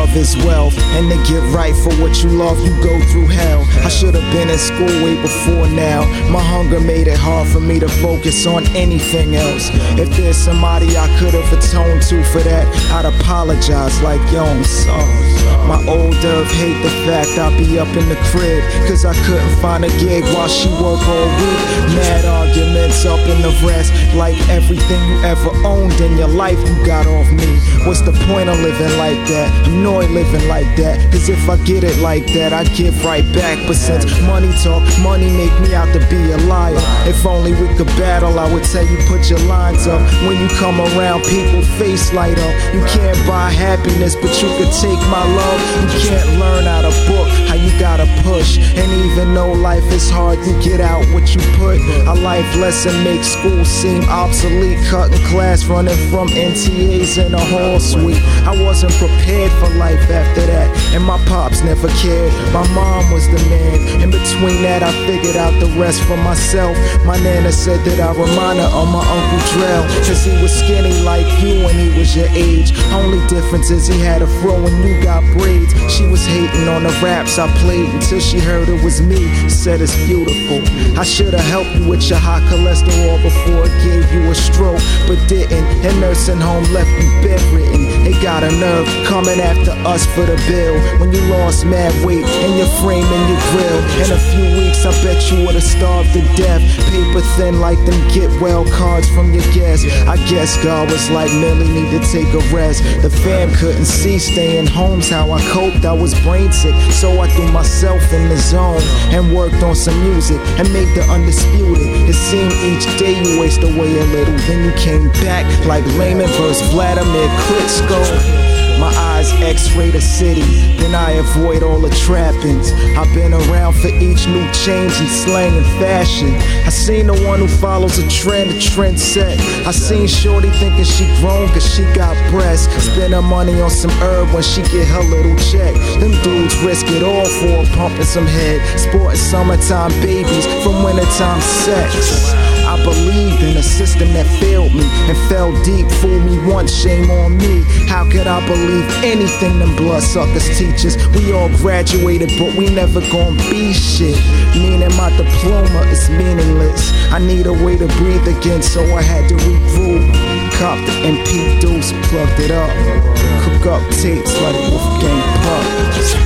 love is wealth, and to get right for what you love, you go through hell. I should have been in school way before now. My hunger made it hard for me to focus on anything else. If there's somebody I could have atoned to for that, I'd apologize like, yo, I'm sorry. My old Dove hate the fact I be up in the crib, cause I couldn't find a gig while she work all week. Mad arguments up in the rest, like everything you ever owned in your life you got off me. What's the point of living like that? Annoyed living like that, cause if I get it like that, I give right back. But since money talk, money make me out to be a liar. If only we could battle, I would tell you put your lines up. When you come around, people face light up. You can't buy happiness, but you could take my love. You can't learn out a book how you gotta push. And even though life is hard, you get out what you put. A life lesson makes school seem obsolete. Cutting class, running from NTAs in a hall suite. I wasn't prepared for life after that, and my pops never cared. My mom was the man. In between that, I figured out the rest for myself. My nana said that I remind her of my Uncle Drell, cause he was skinny like you when he was your age. Only difference is he had a fro and you got braids. She was hating on the raps I played until she heard it was me. Said it's beautiful. I should've helped you with your high cholesterol before it gave you a stroke, but didn't. And nursing home left you bedridden. They got a nerve coming after us for the bill. When you lost mad weight in your frame and your grill. In a few weeks I bet you would've starved to death. Paper thin like them get well cards from your guests. I guess God was like, Millie need to take a rest. The fam couldn't see staying home's how I coped. I was brain sick, so I threw myself in the zone and worked on some music and made the undisputed. It seemed each day you waste away a little, then you came back like Layman vs. Vladimir Klitschko. My eyes x-ray the city, then I avoid all the trappings. I've been around for each new change in slang and fashion. I seen the one who follows a trend set. I seen shorty thinking she grown cause she got breasts. Spend her money on some herb when she get her little check. Them dudes risk it all for a pump and some head. Sporting summertime babies from wintertime sex. I believed in a system that failed me and fell deep. Fooled me once, shame on me. How could I believe anything them bloodsuckers teach us? We all graduated, but we never gon' be shit. Meaning my diploma is meaningless. I need a way to breathe again, so I had to regroup. Copped the MP Deuce, plugged it up. Cook up tapes like Wolfgang Puck.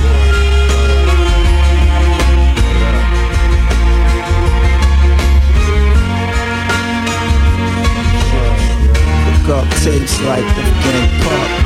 Up tapes like the game pop.